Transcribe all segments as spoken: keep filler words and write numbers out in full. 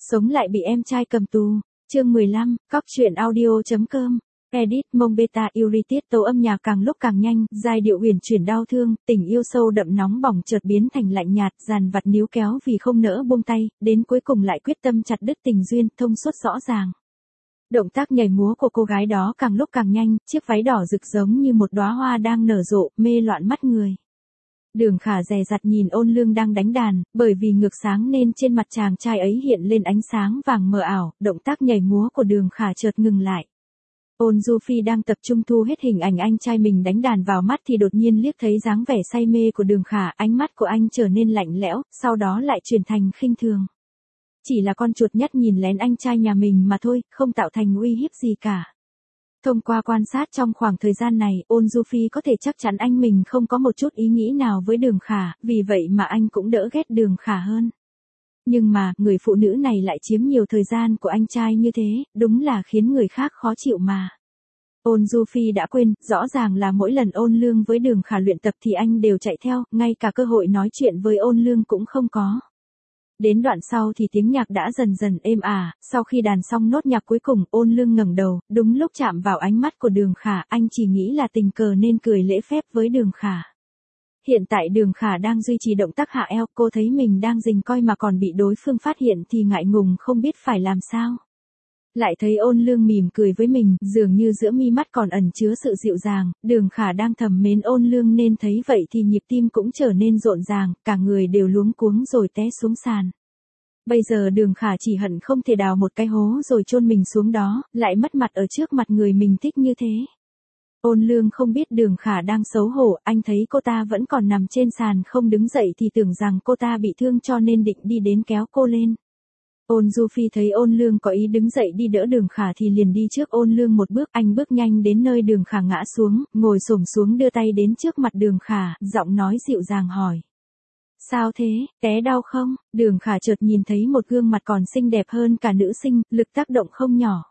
sống lại bị em trai cầm tù. Chương mười lăm, cóc truyện audio.com. Edit Mông Beta Irritate tấu âm nhạc càng lúc càng nhanh, giai điệu huyền chuyển đau thương, tình yêu sâu đậm nóng bỏng chợt biến thành lạnh nhạt, dàn vặt níu kéo vì không nỡ buông tay, đến cuối cùng lại quyết tâm chặt đứt tình duyên, thông suốt rõ ràng. Động tác nhảy múa của cô gái đó càng lúc càng nhanh, chiếc váy đỏ rực giống như một đóa hoa đang nở rộ, mê loạn mắt người. Đường Khả dè dặt nhìn Ôn Lương đang đánh đàn, bởi vì ngược sáng nên trên mặt chàng trai ấy hiện lên ánh sáng vàng mờ ảo, động tác nhảy múa của Đường Khả chợt ngừng lại. Ôn Du Phi đang tập trung thu hết hình ảnh anh trai mình đánh đàn vào mắt thì đột nhiên liếc thấy dáng vẻ say mê của Đường Khả, ánh mắt của anh trở nên lạnh lẽo, sau đó lại chuyển thành khinh thường. Chỉ là con chuột nhắt nhìn lén anh trai nhà mình mà thôi, không tạo thành uy hiếp gì cả. Thông qua quan sát trong khoảng thời gian này, Ôn Du Phi có thể chắc chắn anh mình không có một chút ý nghĩ nào với Đường Khả, vì vậy mà anh cũng đỡ ghét Đường Khả hơn. Nhưng mà, người phụ nữ này lại chiếm nhiều thời gian của anh trai như thế, đúng là khiến người khác khó chịu mà. Ôn Du Phi đã quên, rõ ràng là mỗi lần Ôn Lương với Đường Khả luyện tập thì anh đều chạy theo, ngay cả cơ hội nói chuyện với Ôn Lương cũng không có. Đến đoạn sau thì tiếng nhạc đã dần dần êm ả, sau khi đàn xong nốt nhạc cuối cùng, Ôn Lương ngẩng đầu, đúng lúc chạm vào ánh mắt của Đường Khả, anh chỉ nghĩ là tình cờ nên cười lễ phép với Đường Khả. Hiện tại Đường Khả đang duy trì động tác hạ eo, cô thấy mình đang rình coi mà còn bị đối phương phát hiện thì ngại ngùng không biết phải làm sao. Lại thấy Ôn Lương mỉm cười với mình, dường như giữa mi mắt còn ẩn chứa sự dịu dàng, Đường Khả đang thầm mến Ôn Lương nên thấy vậy thì nhịp tim cũng trở nên rộn ràng, cả người đều luống cuống rồi té xuống sàn. Bây giờ Đường Khả chỉ hận không thể đào một cái hố rồi chôn mình xuống đó, lại mất mặt ở trước mặt người mình thích như thế. Ôn Lương không biết Đường Khả đang xấu hổ, anh thấy cô ta vẫn còn nằm trên sàn không đứng dậy thì tưởng rằng cô ta bị thương cho nên định đi đến kéo cô lên. Ôn Du Phi thấy Ôn Lương có ý đứng dậy đi đỡ Đường Khả thì liền đi trước Ôn Lương một bước, anh bước nhanh đến nơi Đường Khả ngã xuống, ngồi xổm xuống đưa tay đến trước mặt Đường Khả, giọng nói dịu dàng hỏi. Sao thế, té đau không? Đường Khả chợt nhìn thấy một gương mặt còn xinh đẹp hơn cả nữ sinh, lực tác động không nhỏ.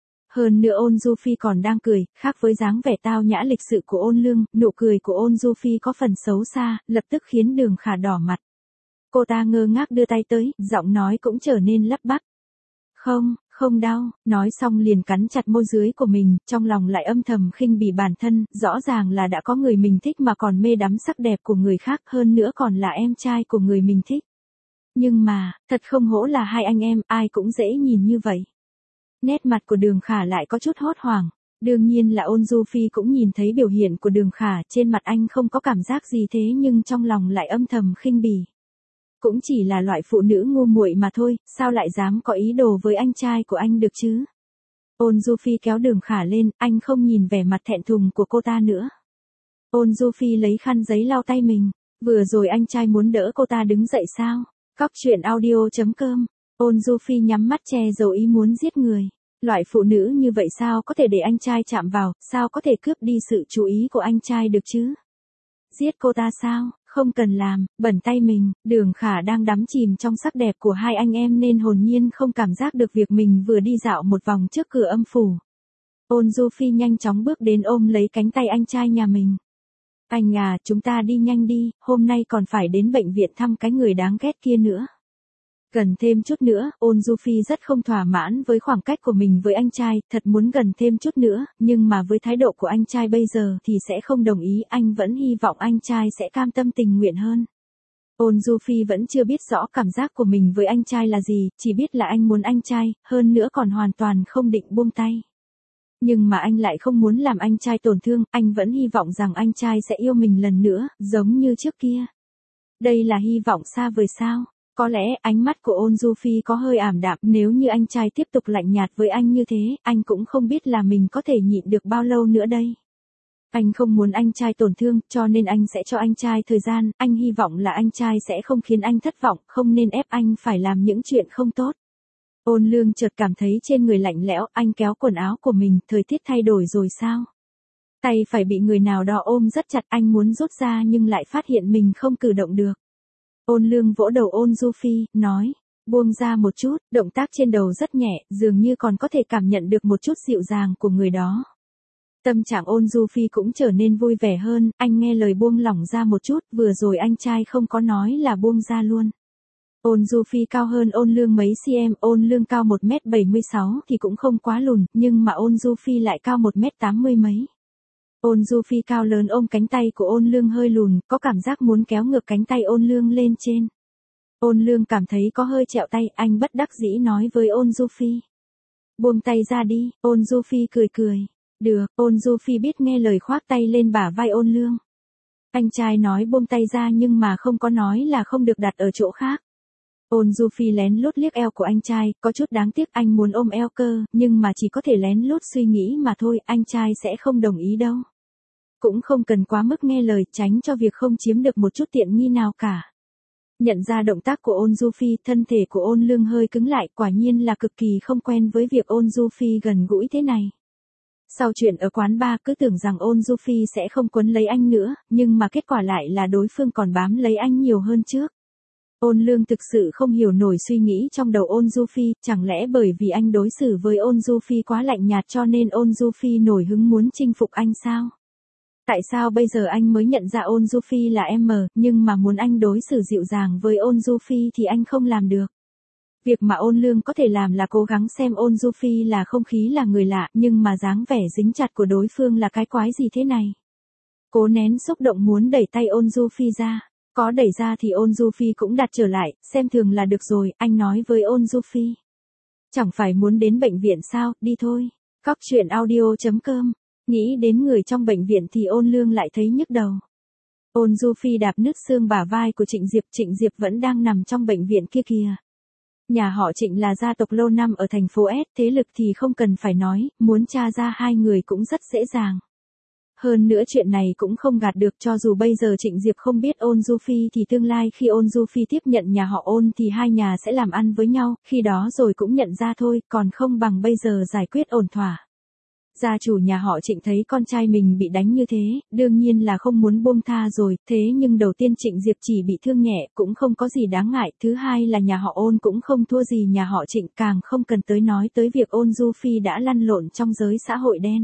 Hơn nữa Ôn Du Phi còn đang cười, khác với dáng vẻ tao nhã lịch sự của Ôn Lương, nụ cười của Ôn Du Phi có phần xấu xa, lập tức khiến Đường Khả đỏ mặt. Cô ta ngơ ngác đưa tay tới, giọng nói cũng trở nên lắp bắp. Không, không đau, nói xong liền cắn chặt môi dưới của mình, trong lòng lại âm thầm khinh bỉ bản thân, rõ ràng là đã có người mình thích mà còn mê đắm sắc đẹp của người khác, hơn nữa còn là em trai của người mình thích. Nhưng mà, thật không hổ là hai anh em, ai cũng dễ nhìn như vậy. Nét mặt của Đường Khả lại có chút hốt hoảng. Đương nhiên là Ôn Du Phi cũng nhìn thấy biểu hiện của Đường Khả, trên mặt anh không có cảm giác gì thế nhưng trong lòng lại âm thầm khinh bỉ. Cũng chỉ là loại phụ nữ ngu muội mà thôi, sao lại dám có ý đồ với anh trai của anh được chứ? Ôn Du Phi kéo Đường Khả lên, anh không nhìn vẻ mặt thẹn thùng của cô ta nữa. Ôn Du Phi lấy khăn giấy lau tay mình, vừa rồi anh trai muốn đỡ cô ta đứng dậy sao? Cóc truyện audio.com. Ôn Du Phi nhắm mắt che giấu ý muốn giết người. Loại phụ nữ như vậy sao có thể để anh trai chạm vào, sao có thể cướp đi sự chú ý của anh trai được chứ? Giết cô ta sao? Không cần làm, bẩn tay mình. Đường Khả đang đắm chìm trong sắc đẹp của hai anh em nên hồn nhiên không cảm giác được việc mình vừa đi dạo một vòng trước cửa âm phủ. Ôn Du Phi nhanh chóng bước đến ôm lấy cánh tay anh trai nhà mình. Anh à, chúng ta đi nhanh đi, hôm nay còn phải đến bệnh viện thăm cái người đáng ghét kia nữa. Gần thêm chút nữa, Ôn Du Phi rất không thỏa mãn với khoảng cách của mình với anh trai, thật muốn gần thêm chút nữa, nhưng mà với thái độ của anh trai bây giờ thì sẽ không đồng ý, anh vẫn hy vọng anh trai sẽ cam tâm tình nguyện hơn. Ôn Du Phi vẫn chưa biết rõ cảm giác của mình với anh trai là gì, chỉ biết là anh muốn anh trai, hơn nữa còn hoàn toàn không định buông tay. Nhưng mà anh lại không muốn làm anh trai tổn thương, anh vẫn hy vọng rằng anh trai sẽ yêu mình lần nữa, giống như trước kia. Đây là hy vọng xa vời sao? Có lẽ ánh mắt của Ôn Du Phi có hơi ảm đạm, nếu như anh trai tiếp tục lạnh nhạt với anh như thế, anh cũng không biết là mình có thể nhịn được bao lâu nữa đây. Anh không muốn anh trai tổn thương, cho nên anh sẽ cho anh trai thời gian, anh hy vọng là anh trai sẽ không khiến anh thất vọng, không nên ép anh phải làm những chuyện không tốt. Ôn Lương chợt cảm thấy trên người lạnh lẽo, anh kéo quần áo của mình, thời tiết thay đổi rồi sao? Tay phải bị người nào đó ôm rất chặt, anh muốn rút ra nhưng lại phát hiện mình không cử động được. Ôn Lương vỗ đầu Ôn Du Phi, nói, buông ra một chút, động tác trên đầu rất nhẹ, dường như còn có thể cảm nhận được một chút dịu dàng của người đó. Tâm trạng Ôn Du Phi cũng trở nên vui vẻ hơn, anh nghe lời buông lỏng ra một chút, vừa rồi anh trai không có nói là buông ra luôn. Ôn Du Phi cao hơn Ôn Lương mấy cm, Ôn Lương cao một mét bảy mươi sáu thì cũng không quá lùn, nhưng mà Ôn Du Phi lại cao một mét tám mươi mấy. Ôn Du Phi cao lớn ôm cánh tay của Ôn Lương hơi lùn, có cảm giác muốn kéo ngược cánh tay Ôn Lương lên trên. Ôn Lương cảm thấy có hơi trẹo tay, anh bất đắc dĩ nói với Ôn Du Phi. Buông tay ra đi, Ôn Du Phi cười cười. Được, Ôn Du Phi biết nghe lời khoác tay lên bả vai Ôn Lương. Anh trai nói buông tay ra nhưng mà không có nói là không được đặt ở chỗ khác. Ôn Du Phi lén lút liếc eo của anh trai, có chút đáng tiếc anh muốn ôm eo cơ, nhưng mà chỉ có thể lén lút suy nghĩ mà thôi, anh trai sẽ không đồng ý đâu. Cũng không cần quá mức nghe lời, tránh cho việc không chiếm được một chút tiện nghi nào cả. Nhận ra động tác của Ôn Du Phi, thân thể của Ôn Lương hơi cứng lại, quả nhiên là cực kỳ không quen với việc Ôn Du Phi gần gũi thế này. Sau chuyện ở quán bar cứ tưởng rằng Ôn Du Phi sẽ không quấn lấy anh nữa, nhưng mà kết quả lại là đối phương còn bám lấy anh nhiều hơn trước. Ôn Lương thực sự không hiểu nổi suy nghĩ trong đầu Ôn Du Phi, chẳng lẽ bởi vì anh đối xử với Ôn Du Phi quá lạnh nhạt cho nên Ôn Du Phi nổi hứng muốn chinh phục anh sao? Tại sao bây giờ anh mới nhận ra Ôn Du Phi là em, nhưng mà muốn anh đối xử dịu dàng với Ôn Du Phi thì anh không làm được? Việc mà Ôn Lương có thể làm là cố gắng xem Ôn Du Phi là không khí là người lạ, nhưng mà dáng vẻ dính chặt của đối phương là cái quái gì thế này? Cố nén xúc động muốn đẩy tay Ôn Du Phi ra. Có đẩy ra thì Ôn Du Phi cũng đặt trở lại, xem thường là được rồi, anh nói với Ôn Du Phi. Chẳng phải muốn đến bệnh viện sao, đi thôi. Cóc truyện audio chấm com. Nghĩ đến người trong bệnh viện thì Ôn Lương lại thấy nhức đầu. Ôn Du Phi đạp nứt xương bả vai của Trịnh Diệp, Trịnh Diệp vẫn đang nằm trong bệnh viện kia kìa. Nhà họ Trịnh là gia tộc lâu năm ở thành phố S, thế lực thì không cần phải nói, muốn tra ra hai người cũng rất dễ dàng. Hơn nữa chuyện này cũng không gạt được, cho dù bây giờ Trịnh Diệp không biết Ôn Du Phi thì tương lai khi Ôn Du Phi tiếp nhận nhà họ Ôn thì hai nhà sẽ làm ăn với nhau, khi đó rồi cũng nhận ra thôi, còn không bằng bây giờ giải quyết ổn thỏa. Gia chủ nhà họ Trịnh thấy con trai mình bị đánh như thế, đương nhiên là không muốn buông tha rồi, thế nhưng đầu tiên Trịnh Diệp chỉ bị thương nhẹ, cũng không có gì đáng ngại, thứ hai là nhà họ Ôn cũng không thua gì nhà họ Trịnh, càng không cần tới nói tới việc Ôn Du Phi đã lăn lộn trong giới xã hội đen.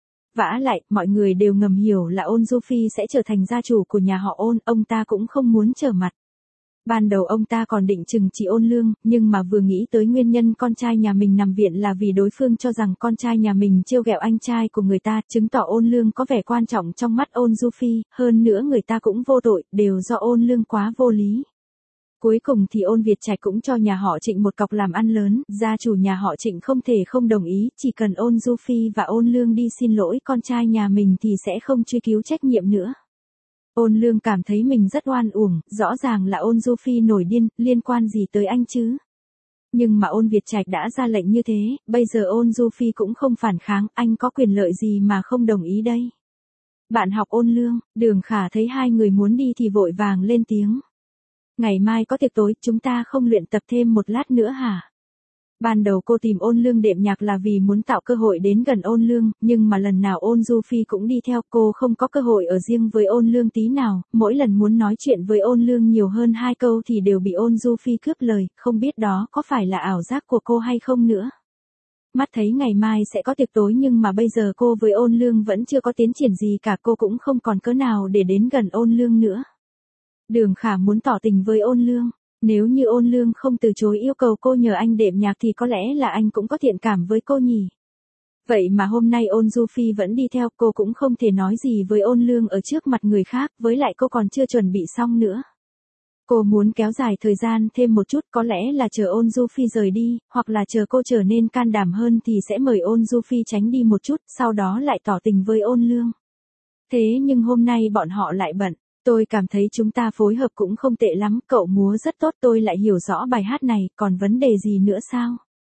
Vả lại, mọi người đều ngầm hiểu là Ôn Du Phi sẽ trở thành gia chủ của nhà họ Ôn, ông ta cũng không muốn trở mặt. Ban đầu ông ta còn định trừng trị Ôn Lương, nhưng mà vừa nghĩ tới nguyên nhân con trai nhà mình nằm viện là vì đối phương cho rằng con trai nhà mình trêu ghẹo anh trai của người ta, chứng tỏ Ôn Lương có vẻ quan trọng trong mắt Ôn Du Phi, hơn nữa người ta cũng vô tội, đều do Ôn Lương quá vô lý. Cuối cùng thì Ôn Việt Trạch cũng cho nhà họ Trịnh một cọc làm ăn lớn, gia chủ nhà họ Trịnh không thể không đồng ý, chỉ cần Ôn Du Phi và Ôn Lương đi xin lỗi con trai nhà mình thì sẽ không truy cứu trách nhiệm nữa. Ôn Lương cảm thấy mình rất oan uổng, rõ ràng là Ôn Du Phi nổi điên, liên quan gì tới anh chứ? Nhưng mà Ôn Việt Trạch đã ra lệnh như thế, bây giờ Ôn Du Phi cũng không phản kháng, anh có quyền lợi gì mà không đồng ý đây? Bạn học Ôn Lương, Đường Khả thấy hai người muốn đi thì vội vàng lên tiếng. Ngày mai có tiệc tối, chúng ta không luyện tập thêm một lát nữa hả? Ban đầu cô tìm Ôn Lương đệm nhạc là vì muốn tạo cơ hội đến gần Ôn Lương, nhưng mà lần nào Ôn Du Phi cũng đi theo, cô không có cơ hội ở riêng với Ôn Lương tí nào, mỗi lần muốn nói chuyện với Ôn Lương nhiều hơn hai câu thì đều bị Ôn Du Phi cướp lời, không biết đó có phải là ảo giác của cô hay không nữa. Mắt thấy ngày mai sẽ có tiệc tối nhưng mà bây giờ cô với Ôn Lương vẫn chưa có tiến triển gì cả, cô cũng không còn cớ nào để đến gần Ôn Lương nữa. Đường Khả muốn tỏ tình với Ôn Lương. Nếu như Ôn Lương không từ chối yêu cầu cô nhờ anh đệm nhạc thì có lẽ là anh cũng có thiện cảm với cô nhỉ. Vậy mà hôm nay Ôn Du Phi vẫn đi theo, cô cũng không thể nói gì với Ôn Lương ở trước mặt người khác, với lại cô còn chưa chuẩn bị xong nữa. Cô muốn kéo dài thời gian thêm một chút, có lẽ là chờ Ôn Du Phi rời đi, hoặc là chờ cô trở nên can đảm hơn thì sẽ mời Ôn Du Phi tránh đi một chút, sau đó lại tỏ tình với Ôn Lương. Thế nhưng hôm nay bọn họ lại bận. Tôi cảm thấy chúng ta phối hợp cũng không tệ lắm, cậu múa rất tốt, tôi lại hiểu rõ bài hát này, còn vấn đề gì nữa sao?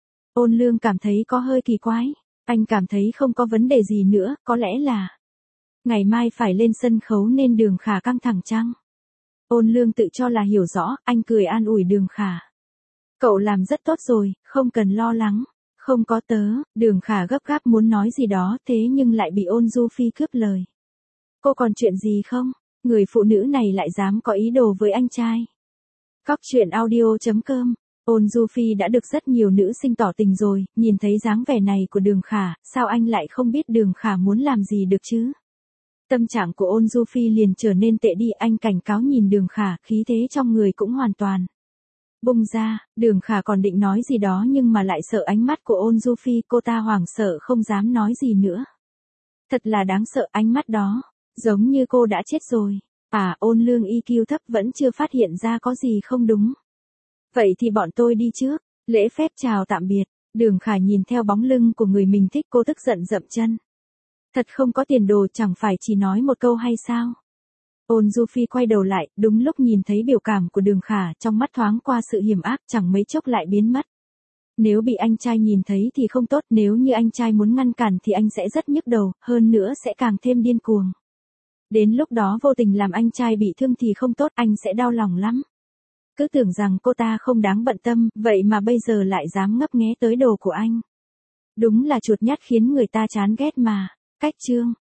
Ôn Lương cảm thấy có hơi kỳ quái, anh cảm thấy không có vấn đề gì nữa, có lẽ là ngày mai phải lên sân khấu nên Đường Khả căng thẳng chăng? Ôn Lương tự cho là hiểu rõ, anh cười an ủi Đường Khả. Cậu làm rất tốt rồi, không cần lo lắng. Không có tớ, Đường Khả gấp gáp muốn nói gì đó, thế nhưng lại bị Ôn Du Phi cướp lời. Cô còn chuyện gì không? Người phụ nữ này lại dám có ý đồ với anh trai. Cóc truyện audio chấm com. Ôn Du Phi đã được rất nhiều nữ sinh tỏ tình rồi, nhìn thấy dáng vẻ này của Đường Khả, sao anh lại không biết Đường Khả muốn làm gì được chứ? Tâm trạng của Ôn Du Phi liền trở nên tệ đi, anh cảnh cáo nhìn Đường Khả, khí thế trong người cũng hoàn toàn Bung ra, Đường Khả còn định nói gì đó nhưng mà lại sợ ánh mắt của Ôn Du Phi, cô ta hoảng sợ không dám nói gì nữa. Thật là đáng sợ ánh mắt đó, giống như cô đã chết rồi. À, Ôn Lương i kiu thấp vẫn chưa phát hiện ra có gì không đúng. Vậy thì bọn tôi đi trước, lễ phép chào tạm biệt. Đường Khả nhìn theo bóng lưng của người mình thích, cô tức giận dậm chân. Thật không có tiền đồ, chẳng phải chỉ nói một câu hay sao? Ôn Du Phi quay đầu lại, đúng lúc nhìn thấy biểu cảm của Đường Khả, trong mắt thoáng qua sự hiểm ác, chẳng mấy chốc lại biến mất. Nếu bị anh trai nhìn thấy thì không tốt, nếu như anh trai muốn ngăn cản thì anh sẽ rất nhức đầu, hơn nữa sẽ càng thêm điên cuồng. Đến lúc đó vô tình làm anh trai bị thương thì không tốt, anh sẽ đau lòng lắm. Cứ tưởng rằng cô ta không đáng bận tâm, vậy mà bây giờ lại dám ngấp nghé tới đồ của anh. Đúng là chuột nhắt khiến người ta chán ghét mà. Cách chương